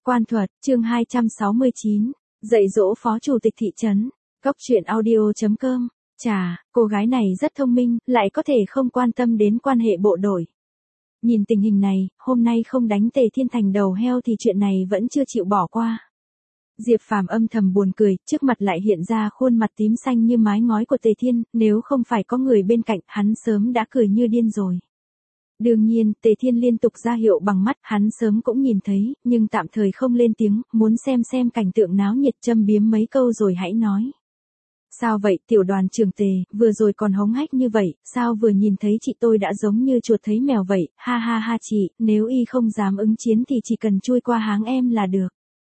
Quan thuật, chương 269, dạy dỗ phó chủ tịch thị trấn, Cốc truyện audio.com. Chà, cô gái này rất thông minh, lại có thể không quan tâm đến quan hệ bộ đội. Nhìn tình hình này, hôm nay không đánh Tề Thiên thành đầu heo thì chuyện này vẫn chưa chịu bỏ qua. Diệp Phàm âm thầm buồn cười, trước mặt lại hiện ra khuôn mặt tím xanh như mái ngói của Tề Thiên, nếu không phải có người bên cạnh, hắn sớm đã cười như điên rồi. Đương nhiên, Tề Thiên liên tục ra hiệu bằng mắt, hắn sớm cũng nhìn thấy, nhưng tạm thời không lên tiếng, muốn xem cảnh tượng náo nhiệt, châm biếm mấy câu rồi hãy nói. Sao vậy, tiểu đoàn trưởng Tề, vừa rồi còn hống hách như vậy, sao vừa nhìn thấy chị tôi đã giống như chuột thấy mèo vậy, ha ha ha chị, nếu y không dám ứng chiến thì chỉ cần chui qua háng em là được.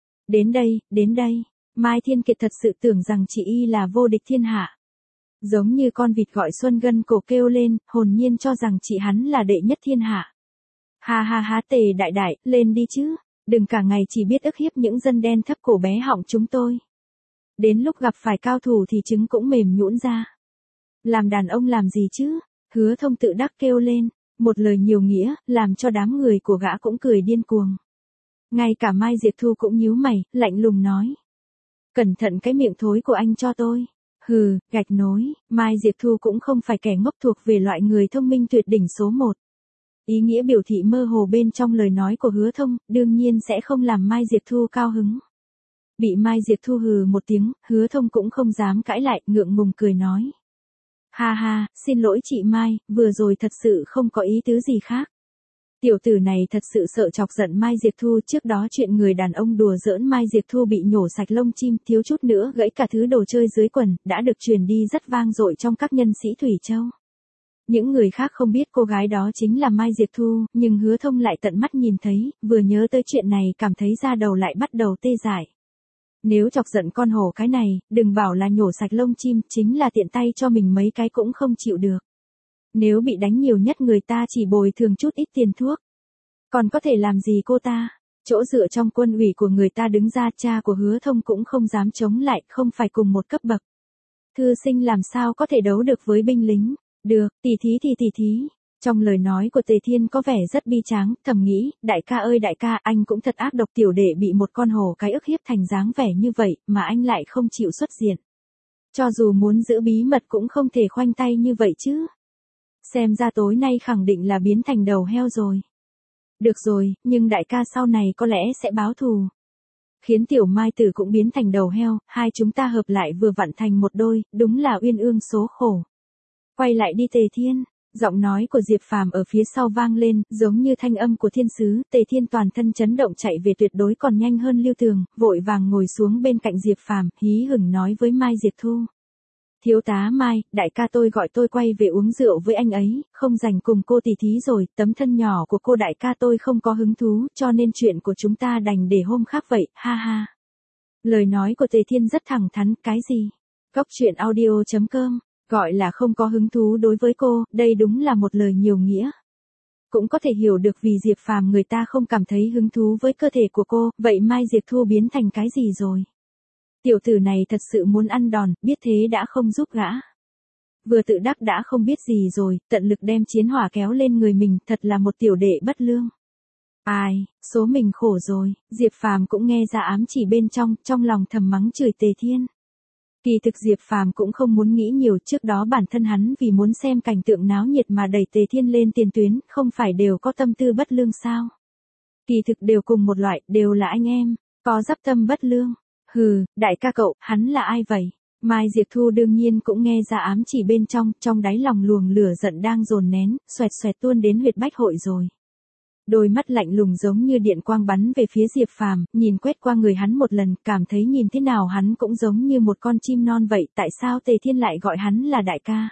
Đến đây, Mai Thiên Kiệt thật sự tưởng rằng chị y là vô địch thiên hạ. Giống như con vịt gọi xuân gân cổ kêu lên, hồn nhiên cho rằng chị hắn là đệ nhất thiên hạ. Ha ha ha Tề đại, lên đi chứ, đừng cả ngày chỉ biết ức hiếp những dân đen thấp cổ bé họng chúng tôi. Đến lúc gặp phải cao thủ thì trứng cũng mềm nhũn ra. Làm đàn ông làm gì chứ, Hứa Thông tự đắc kêu lên, một lời nhiều nghĩa, làm cho đám người của gã cũng cười điên cuồng. Ngay cả Mai Diệp Thu cũng nhíu mày, lạnh lùng nói. Cẩn thận cái miệng thối của anh cho tôi. Hừ, gạch nối, Mai Diệp Thu cũng không phải kẻ ngốc thuộc về loại người thông minh tuyệt đỉnh số 1. Ý nghĩa biểu thị mơ hồ bên trong lời nói của Hứa Thông, đương nhiên sẽ không làm Mai Diệp Thu cao hứng. Bị Mai Diệp Thu hừ một tiếng, Hứa Thông cũng không dám cãi lại, ngượng ngùng cười nói. Ha ha, xin lỗi chị Mai, vừa rồi thật sự không có ý tứ gì khác. Tiểu tử này thật sự sợ chọc giận Mai Diệp Thu, trước đó chuyện người đàn ông đùa giỡn Mai Diệp Thu bị nhổ sạch lông chim, thiếu chút nữa gãy cả thứ đồ chơi dưới quần, đã được truyền đi rất vang dội trong các nhân sĩ Thủy Châu. Những người khác không biết cô gái đó chính là Mai Diệp Thu, nhưng Hứa Thông lại tận mắt nhìn thấy, vừa nhớ tới chuyện này cảm thấy da đầu lại bắt đầu tê dại. Nếu chọc giận con hổ cái này, đừng bảo là nhổ sạch lông chim, chính là tiện tay cho mình mấy cái cũng không chịu được. Nếu bị đánh nhiều nhất người ta chỉ bồi thường chút ít tiền thuốc. Còn có thể làm gì cô ta? Chỗ dựa trong quân ủy của người ta đứng ra, cha của Hứa Thông cũng không dám chống lại, không phải cùng một cấp bậc. Thư sinh làm sao có thể đấu được với binh lính? Được, tỉ thí. Trong lời nói của Tề Thiên có vẻ rất bi tráng, thầm nghĩ, đại ca ơi đại ca, anh cũng thật ác độc, tiểu đệ bị một con hổ cái ức hiếp thành dáng vẻ như vậy, mà anh lại không chịu xuất diện. Cho dù muốn giữ bí mật cũng không thể khoanh tay như vậy chứ. Xem ra tối nay khẳng định là biến thành đầu heo rồi. Được rồi, nhưng đại ca sau này có lẽ sẽ báo thù. Khiến tiểu Mai Tử cũng biến thành đầu heo, hai chúng ta hợp lại vừa vặn thành một đôi, đúng là uyên ương số khổ. Quay lại đi Tề Thiên, giọng nói của Diệp Phàm ở phía sau vang lên, giống như thanh âm của thiên sứ, Tề Thiên toàn thân chấn động chạy về tuyệt đối còn nhanh hơn Lưu Tường, vội vàng ngồi xuống bên cạnh Diệp Phàm, hí hửng nói với Mai Diệp Thu. Thiếu tá Mai, đại ca tôi gọi tôi quay về uống rượu với anh ấy, không rảnh cùng cô tỉ thí rồi, tấm thân nhỏ của cô đại ca tôi không có hứng thú, cho nên chuyện của chúng ta đành để hôm khác vậy, ha ha. Lời nói của Tề Thiên rất thẳng thắn, cái gì? Cốc truyện audio.com, gọi là không có hứng thú đối với cô, đây đúng là một lời nhiều nghĩa. Cũng có thể hiểu được vì Diệp Phàm người ta không cảm thấy hứng thú với cơ thể của cô, vậy Mai Diệp Thu biến thành cái gì rồi? Tiểu tử này thật sự muốn ăn đòn, biết thế đã không giúp gã. Vừa tự đắc đã không biết gì rồi, tận lực đem chiến hỏa kéo lên người mình, thật là một tiểu đệ bất lương. Ai, số mình khổ rồi, Diệp Phàm cũng nghe ra ám chỉ bên trong lòng thầm mắng chửi Tề Thiên. Kỳ thực Diệp Phàm cũng không muốn nghĩ nhiều, trước đó bản thân hắn vì muốn xem cảnh tượng náo nhiệt mà đẩy Tề Thiên lên tiền tuyến, không phải đều có tâm tư bất lương sao? Kỳ thực đều cùng một loại, đều là anh em, có dắp tâm bất lương. Hừ, đại ca cậu, hắn là ai vậy? Mai Diệp Thu đương nhiên cũng nghe ra ám chỉ bên trong đáy lòng luồng lửa giận đang dồn nén, xoẹt tuôn đến huyệt bách hội rồi. Đôi mắt lạnh lùng giống như điện quang bắn về phía Diệp Phàm, nhìn quét qua người hắn một lần, cảm thấy nhìn thế nào hắn cũng giống như một con chim non vậy, tại sao Tề Thiên lại gọi hắn là đại ca?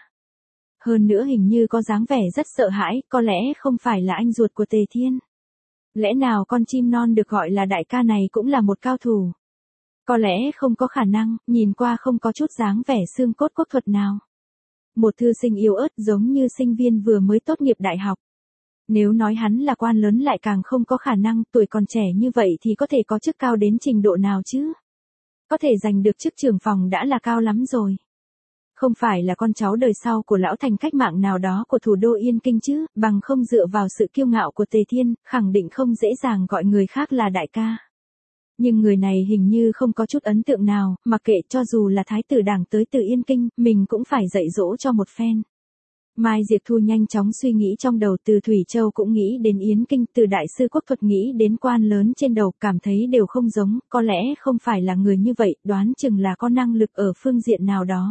Hơn nữa hình như có dáng vẻ rất sợ hãi, có lẽ không phải là anh ruột của Tề Thiên. Lẽ nào con chim non được gọi là đại ca này cũng là một cao thủ? Có lẽ không có khả năng, nhìn qua không có chút dáng vẻ xương cốt quốc thuật nào. Một thư sinh yếu ớt giống như sinh viên vừa mới tốt nghiệp đại học. Nếu nói hắn là quan lớn lại càng không có khả năng, tuổi còn trẻ như vậy thì có thể có chức cao đến trình độ nào chứ? Có thể giành được chức trưởng phòng đã là cao lắm rồi. Không phải là con cháu đời sau của lão thành cách mạng nào đó của thủ đô Yên Kinh chứ, bằng không dựa vào sự kiêu ngạo của Tề Thiên, khẳng định không dễ dàng gọi người khác là đại ca. Nhưng người này hình như không có chút ấn tượng nào, mặc kệ cho dù là thái tử đảng tới từ Yên Kinh, mình cũng phải dạy dỗ cho một phen. Mai Diệp Thu nhanh chóng suy nghĩ trong đầu, từ Thủy Châu cũng nghĩ đến Yến Kinh, từ đại sư quốc thuật nghĩ đến quan lớn trên đầu, cảm thấy đều không giống, có lẽ không phải là người như vậy, đoán chừng là có năng lực ở phương diện nào đó.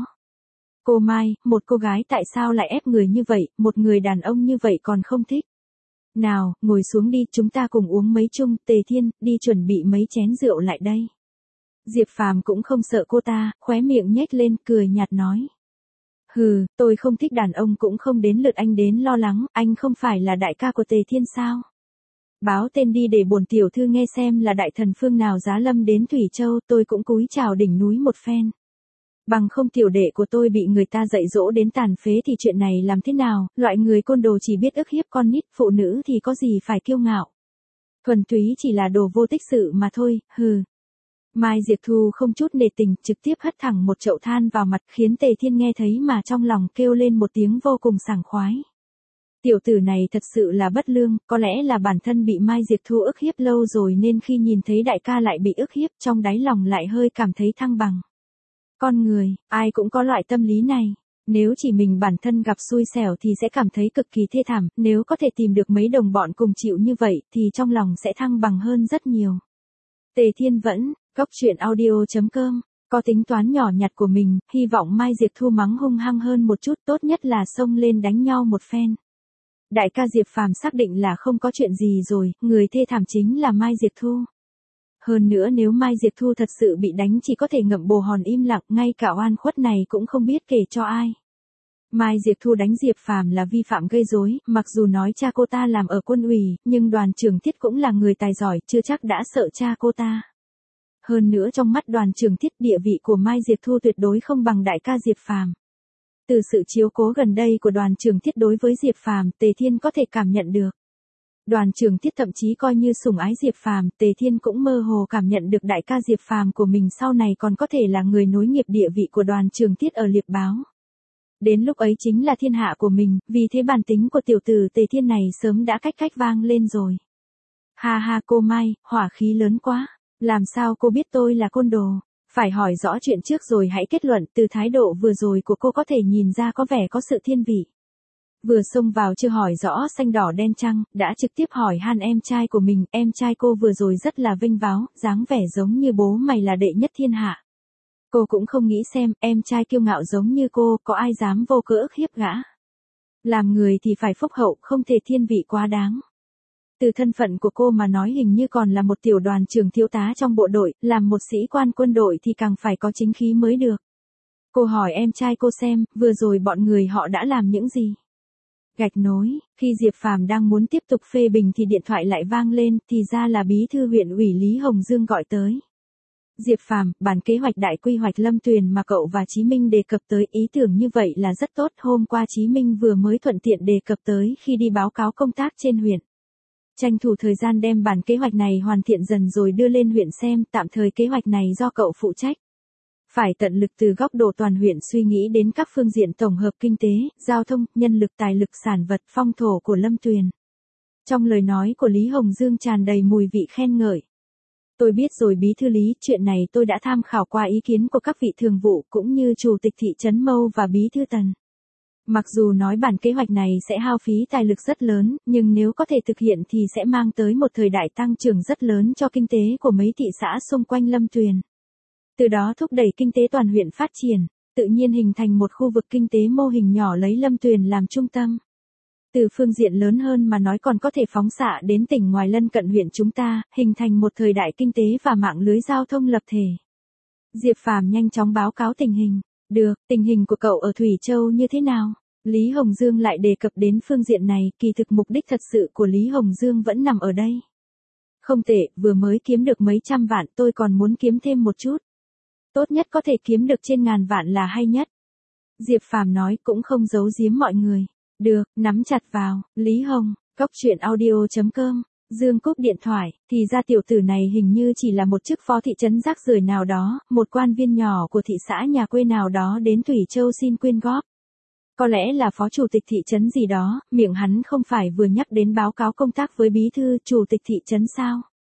Cô Mai, một cô gái tại sao lại ép người như vậy, một người đàn ông như vậy còn không thích. Nào, ngồi xuống đi, chúng ta cùng uống mấy chung, Tề Thiên, đi chuẩn bị mấy chén rượu lại đây. Diệp Phàm cũng không sợ cô ta, khóe miệng nhếch lên, cười nhạt nói. Hừ, tôi không thích đàn ông cũng không đến lượt anh đến lo lắng, anh không phải là đại ca của Tề Thiên sao? Báo tên đi để bổn tiểu thư nghe xem là đại thần phương nào giá lâm đến Thủy Châu, tôi cũng cúi chào đỉnh núi một phen. Bằng không tiểu đệ của tôi bị người ta dạy dỗ đến tàn phế thì chuyện này làm thế nào, loại người côn đồ chỉ biết ức hiếp con nít, phụ nữ thì có gì phải kiêu ngạo. Thuần túy chỉ là đồ vô tích sự mà thôi, hừ. Mai Diệp Thu không chút nề tình, trực tiếp hất thẳng một chậu than vào mặt, khiến Tề Thiên nghe thấy mà trong lòng kêu lên một tiếng vô cùng sảng khoái. Tiểu tử này thật sự là bất lương, có lẽ là bản thân bị Mai Diệp Thu ức hiếp lâu rồi nên khi nhìn thấy đại ca lại bị ức hiếp, trong đáy lòng lại hơi cảm thấy thăng bằng. Con người, ai cũng có loại tâm lý này. Nếu chỉ mình bản thân gặp xui xẻo thì sẽ cảm thấy cực kỳ thê thảm, nếu có thể tìm được mấy đồng bọn cùng chịu như vậy thì trong lòng sẽ thăng bằng hơn rất nhiều. Tề Thiên vẫn, Góc Truyện Audio.com, có tính toán nhỏ nhặt của mình, hy vọng Mai Diệp Thu mắng hung hăng hơn một chút, tốt nhất là xông lên đánh nhau một phen. Đại ca Diệp Phàm xác định là không có chuyện gì rồi, người thê thảm chính là Mai Diệp Thu. Hơn nữa nếu Mai Diệp Thu thật sự bị đánh chỉ có thể ngậm bồ hòn im lặng, ngay cả oan khuất này cũng không biết kể cho ai. Mai Diệp Thu đánh Diệp Phàm là vi phạm gây rối, mặc dù nói cha cô ta làm ở quân ủy, nhưng Đoàn Trường Thiết cũng là người tài giỏi, chưa chắc đã sợ cha cô ta. Hơn nữa trong mắt Đoàn Trường Thiết, địa vị của Mai Diệp Thu tuyệt đối không bằng đại ca Diệp Phàm. Từ sự chiếu cố gần đây của Đoàn Trường Thiết đối với Diệp Phàm, Tề Thiên có thể cảm nhận được. Đoàn Trường Thiết thậm chí coi như sủng ái Diệp Phàm, Tề Thiên cũng mơ hồ cảm nhận được đại ca Diệp Phàm của mình sau này còn có thể là người nối nghiệp địa vị của Đoàn Trường Thiết ở Liệp Báo. Đến lúc ấy chính là thiên hạ của mình, vì thế bản tính của tiểu tử Tề Thiên này sớm đã cách vang lên rồi. Ha ha cô Mai, hỏa khí lớn quá, làm sao cô biết tôi là côn đồ? Phải hỏi rõ chuyện trước rồi hãy kết luận, từ thái độ vừa rồi của cô có thể nhìn ra có vẻ có sự thiên vị. Vừa xông vào chưa hỏi rõ xanh đỏ đen trắng, đã trực tiếp hỏi han em trai của mình, em trai cô vừa rồi rất là vinh váo, dáng vẻ giống như bố mày là đệ nhất thiên hạ. Cô cũng không nghĩ xem, em trai kiêu ngạo giống như cô, có ai dám vô cớ ức hiếp gã. Làm người thì phải phúc hậu, không thể thiên vị quá đáng. Từ thân phận của cô mà nói hình như còn là một tiểu đoàn trưởng thiếu tá trong bộ đội, làm một sĩ quan quân đội thì càng phải có chính khí mới được. Cô hỏi em trai cô xem, vừa rồi bọn người họ đã làm những gì. Gạch nối, khi Diệp Phàm đang muốn tiếp tục phê bình thì điện thoại lại vang lên, thì ra là bí thư huyện ủy Lý Hồng Dương gọi tới. Diệp Phàm, bản kế hoạch đại quy hoạch Lâm Tuyền mà cậu và Chí Minh đề cập tới, ý tưởng như vậy là rất tốt, hôm qua Chí Minh vừa mới thuận tiện đề cập tới khi đi báo cáo công tác trên huyện. Tranh thủ thời gian đem bản kế hoạch này hoàn thiện dần rồi đưa lên huyện xem, tạm thời kế hoạch này do cậu phụ trách. Phải tận lực từ góc độ toàn huyện suy nghĩ đến các phương diện tổng hợp kinh tế, giao thông, nhân lực, tài lực, sản vật, phong thổ của Lâm Tuyền. Trong lời nói của Lý Hồng Dương tràn đầy mùi vị khen ngợi. Tôi biết rồi bí thư Lý, chuyện này tôi đã tham khảo qua ý kiến của các vị thường vụ cũng như chủ tịch thị trấn Mâu và bí thư Tần. Mặc dù nói bản kế hoạch này sẽ hao phí tài lực rất lớn, nhưng nếu có thể thực hiện thì sẽ mang tới một thời đại tăng trưởng rất lớn cho kinh tế của mấy thị xã xung quanh Lâm Tuyền. Từ đó thúc đẩy kinh tế toàn huyện phát triển, tự nhiên hình thành một khu vực kinh tế mô hình nhỏ lấy Lâm Tuyền làm trung tâm. Từ phương diện lớn hơn mà nói còn có thể phóng xạ đến tỉnh ngoài lân cận huyện chúng ta, hình thành một thời đại kinh tế và mạng lưới giao thông lập thể. Diệp Phàm nhanh chóng báo cáo tình hình. Được, tình hình của cậu ở Thủy Châu như thế nào? Lý Hồng Dương lại đề cập đến phương diện này, kỳ thực mục đích thật sự của Lý Hồng Dương vẫn nằm ở đây. Không tệ, vừa mới kiếm được mấy trăm vạn, tôi còn muốn kiếm thêm một chút. Tốt nhất có thể kiếm được trên ngàn vạn là hay nhất. Diệp Phàm nói cũng không giấu giếm mọi người. Được, nắm chặt vào, Lý Hồng, Góc Truyện Audio.com. Dương cúp điện thoại, thì ra tiểu tử này hình như chỉ là một chức phó thị trấn rác rưởi nào đó, một quan viên nhỏ của thị xã nhà quê nào đó đến Thủy Châu xin quyên góp. Có lẽ là phó chủ tịch thị trấn gì đó, miệng hắn không phải vừa nhắc đến báo cáo công tác với bí thư chủ tịch thị trấn sao?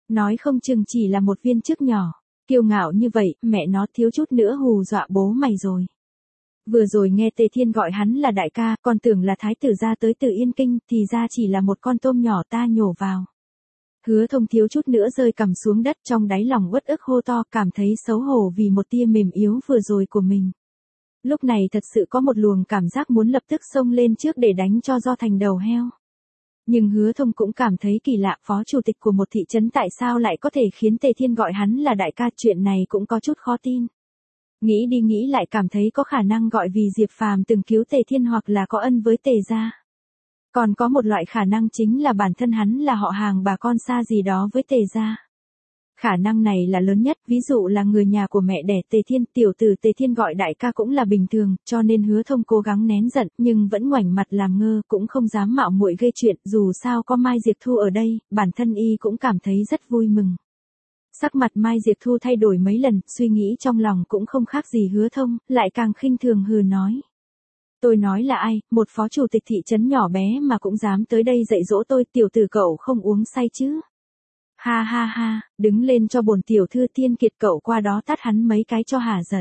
Nói không chừng chỉ là một viên chức nhỏ. Kiêu ngạo như vậy, mẹ nó thiếu chút nữa hù dọa bố mày rồi. Vừa rồi nghe Tề Thiên gọi hắn là đại ca, còn tưởng là thái tử ra tới từ Yên Kinh, thì ra chỉ là một con tôm nhỏ ta nhổ vào. Hứa Thông thiếu chút nữa rơi cằm xuống đất, trong đáy lòng uất ức hô to, cảm thấy xấu hổ vì một tia mềm yếu vừa rồi của mình. Lúc này thật sự có một luồng cảm giác muốn lập tức xông lên trước để đánh cho do thành đầu heo. Nhưng Hứa Thông cũng cảm thấy kỳ lạ, phó chủ tịch của một thị trấn tại sao lại có thể khiến Tề Thiên gọi hắn là đại ca, chuyện này cũng có chút khó tin. Nghĩ đi nghĩ lại cảm thấy có khả năng gọi vì Diệp Phàm từng cứu Tề Thiên hoặc là có ân với Tề gia. Còn có một loại khả năng chính là bản thân hắn là họ hàng bà con xa gì đó với Tề gia. Khả năng này là lớn nhất, ví dụ là người nhà của mẹ đẻ Tề Thiên, tiểu tử Tề Thiên gọi đại ca cũng là bình thường, cho nên Hứa Thông cố gắng nén giận, nhưng vẫn ngoảnh mặt làm ngơ, cũng không dám mạo muội gây chuyện, dù sao có Mai Diệp Thu ở đây, bản thân y cũng cảm thấy rất vui mừng. Sắc mặt Mai Diệp Thu thay đổi mấy lần, suy nghĩ trong lòng cũng không khác gì Hứa Thông, lại càng khinh thường hừ nói. Tôi nói là ai, một phó chủ tịch thị trấn nhỏ bé mà cũng dám tới đây dạy dỗ tôi, tiểu tử cậu không uống say chứ. Ha ha ha, đứng lên cho bổn tiểu thư Thiên Kiệt, cậu qua đó tát hắn mấy cái cho hả giận.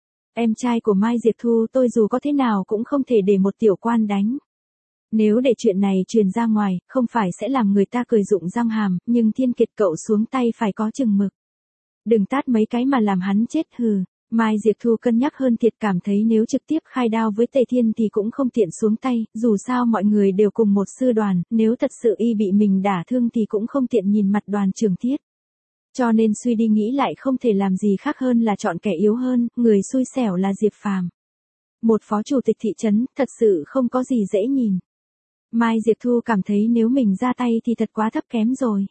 Em trai của Mai Diệp Thu tôi dù có thế nào cũng không thể để một tiểu quan đánh. Nếu để chuyện này truyền ra ngoài, không phải sẽ làm người ta cười rụng răng hàm, nhưng Thiên Kiệt cậu xuống tay phải có chừng mực. Đừng tát mấy cái mà làm hắn chết hừ. Mai Diệp Thu cân nhắc hơn thiệt, cảm thấy nếu trực tiếp khai đao với Tề Thiên thì cũng không tiện xuống tay, dù sao mọi người đều cùng một sư đoàn, nếu thật sự y bị mình đả thương thì cũng không tiện nhìn mặt đoàn trưởng Thiết. Cho nên suy đi nghĩ lại không thể làm gì khác hơn là chọn kẻ yếu hơn, người xui xẻo là Diệp Phàm. Một phó chủ tịch thị trấn, thật sự không có gì dễ nhìn. Mai Diệp Thu cảm thấy nếu mình ra tay thì thật quá thấp kém rồi.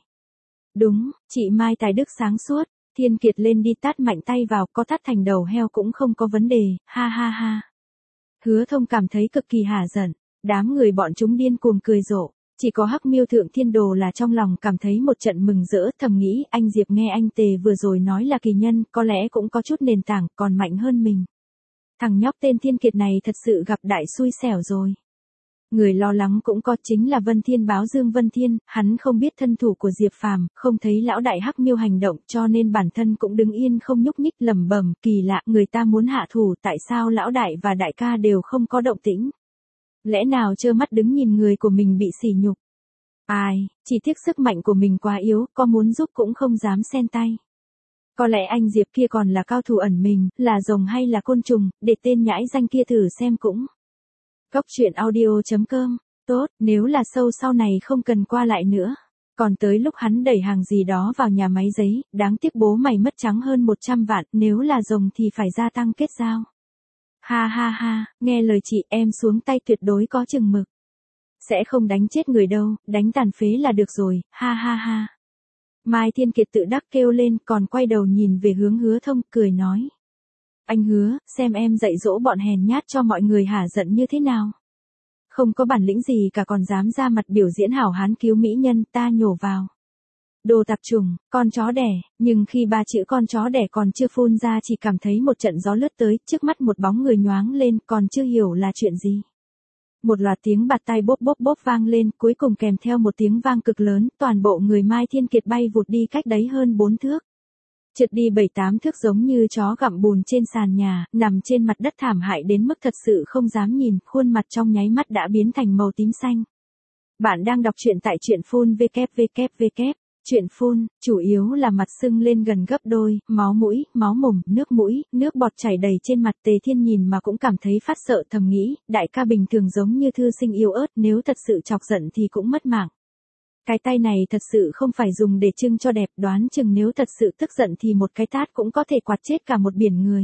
Đúng, chị Mai tài đức sáng suốt. Thiên Kiệt lên đi tát mạnh tay vào, có tát thành đầu heo cũng không có vấn đề, ha ha ha. Hứa Thông cảm thấy cực kỳ hả giận, đám người bọn chúng điên cuồng cười rộ, chỉ có Hắc Miêu Thượng Thiên Đồ là trong lòng cảm thấy một trận mừng rỡ, thầm nghĩ anh Diệp nghe anh Tề vừa rồi nói là kỳ nhân, có lẽ cũng có chút nền tảng, còn mạnh hơn mình. Thằng nhóc tên Thiên Kiệt này thật sự gặp đại xui xẻo rồi. Người lo lắng cũng có, chính là Vân Thiên báo Dương Vân Thiên, hắn không biết thân thủ của Diệp Phàm, không thấy lão đại Hắc Miêu hành động, cho nên bản thân cũng đứng yên không nhúc nhích, lẩm bẩm, kỳ lạ, người ta muốn hạ thủ, tại sao lão đại và đại ca đều không có động tĩnh? Lẽ nào trơ mắt đứng nhìn người của mình bị sỉ nhục? Ai, chỉ tiếc sức mạnh của mình quá yếu, có muốn giúp cũng không dám xen tay. Có lẽ anh Diệp kia còn là cao thủ ẩn mình, là rồng hay là côn trùng, để tên nhãi danh kia thử xem cũng. Cốc truyện audio.com, tốt, nếu là sâu sau này không cần qua lại nữa. Còn tới lúc hắn đẩy hàng gì đó vào nhà máy giấy, đáng tiếc bố mày mất trắng hơn 100 vạn, nếu là rồng thì phải gia tăng kết giao. Ha ha ha, nghe lời chị em xuống tay tuyệt đối có chừng mực. Sẽ không đánh chết người đâu, đánh tàn phế là được rồi, ha ha ha. Mai Thiên Kiệt tự đắc kêu lên, còn quay đầu nhìn về hướng Hứa Thông, cười nói. Anh Hứa, xem em dạy dỗ bọn hèn nhát cho mọi người hả giận như thế nào. Không có bản lĩnh gì cả còn dám ra mặt biểu diễn hảo hán cứu mỹ nhân, ta nhổ vào. Đồ tạp chủng, con chó đẻ, nhưng khi ba chữ con chó đẻ còn chưa phun ra chỉ cảm thấy một trận gió lướt tới, trước mắt một bóng người nhoáng lên, còn chưa hiểu là chuyện gì. Một loạt tiếng bạt tay bốp bốp bốp vang lên, cuối cùng kèm theo một tiếng vang cực lớn, toàn bộ người Mai Thiên Kiệt bay vụt đi cách đấy hơn 4 thước. Trượt đi 7-8 thước giống như chó gặm bùn trên sàn nhà, nằm trên mặt đất thảm hại đến mức thật sự không dám nhìn, khuôn mặt trong nháy mắt đã biến thành màu tím xanh. Bạn đang đọc truyện tại truyện phun www. Truyện phun, chủ yếu là mặt sưng lên gần gấp đôi, máu mũi, máu mồm, nước bọt chảy đầy trên mặt. Tề Thiên nhìn mà cũng cảm thấy phát sợ, thầm nghĩ, đại ca bình thường giống như thư sinh yếu ớt, nếu thật sự chọc giận thì cũng mất mạng. Cái tay này thật sự không phải dùng để trưng cho đẹp, đoán chừng nếu thật sự tức giận thì một cái tát cũng có thể quạt chết cả một biển người.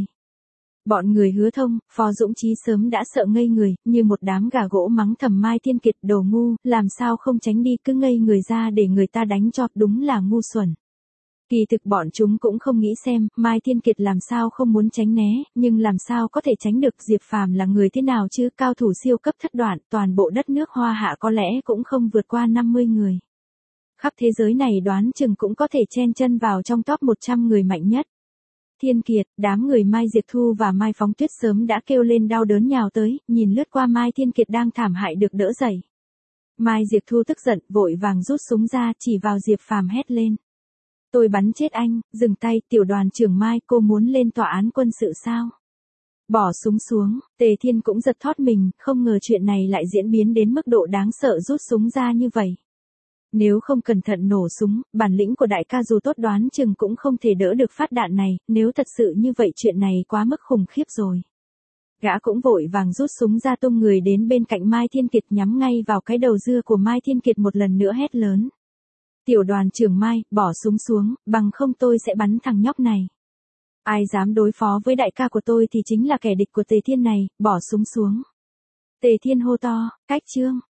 Bọn người Hứa Thông, Phó Dũng Chí sớm đã sợ ngây người, như một đám gà gỗ mắng thầm Mai Thiên Kiệt đồ ngu, làm sao không tránh đi cứ ngây người ra để người ta đánh cho, đúng là ngu xuẩn. Kỳ thực bọn chúng cũng không nghĩ xem, Mai Thiên Kiệt làm sao không muốn tránh né, nhưng làm sao có thể tránh được, Diệp Phàm là người thế nào chứ, cao thủ siêu cấp thất đoạn, toàn bộ đất nước Hoa Hạ có lẽ cũng không vượt qua 50 người. Khắp thế giới này đoán chừng cũng có thể chen chân vào trong top 100 người mạnh nhất. Thiên Kiệt, đám người Mai Diệp Thu và Mai Phóng Tuyết sớm đã kêu lên đau đớn nhào tới, nhìn lướt qua Mai Thiên Kiệt đang thảm hại được đỡ dậy. Mai Diệp Thu tức giận, vội vàng rút súng ra, chỉ vào Diệp Phàm hét lên. Tôi bắn chết anh, dừng tay, tiểu đoàn trưởng Mai, cô muốn lên tòa án quân sự sao? Bỏ súng xuống, Tề Thiên cũng giật thót mình, không ngờ chuyện này lại diễn biến đến mức độ đáng sợ rút súng ra như vậy. Nếu không cẩn thận nổ súng, bản lĩnh của đại ca dù tốt đoán chừng cũng không thể đỡ được phát đạn này, nếu thật sự như vậy chuyện này quá mức khủng khiếp rồi. Gã cũng vội vàng rút súng ra tung người đến bên cạnh Mai Thiên Kiệt nhắm ngay vào cái đầu dưa của Mai Thiên Kiệt một lần nữa hét lớn. Tiểu đoàn trưởng Mai, bỏ súng xuống, bằng không tôi sẽ bắn thằng nhóc này. Ai dám đối phó với đại ca của tôi thì chính là kẻ địch của Tề Thiên này, bỏ súng xuống. Tề Thiên hô to, cách Trương.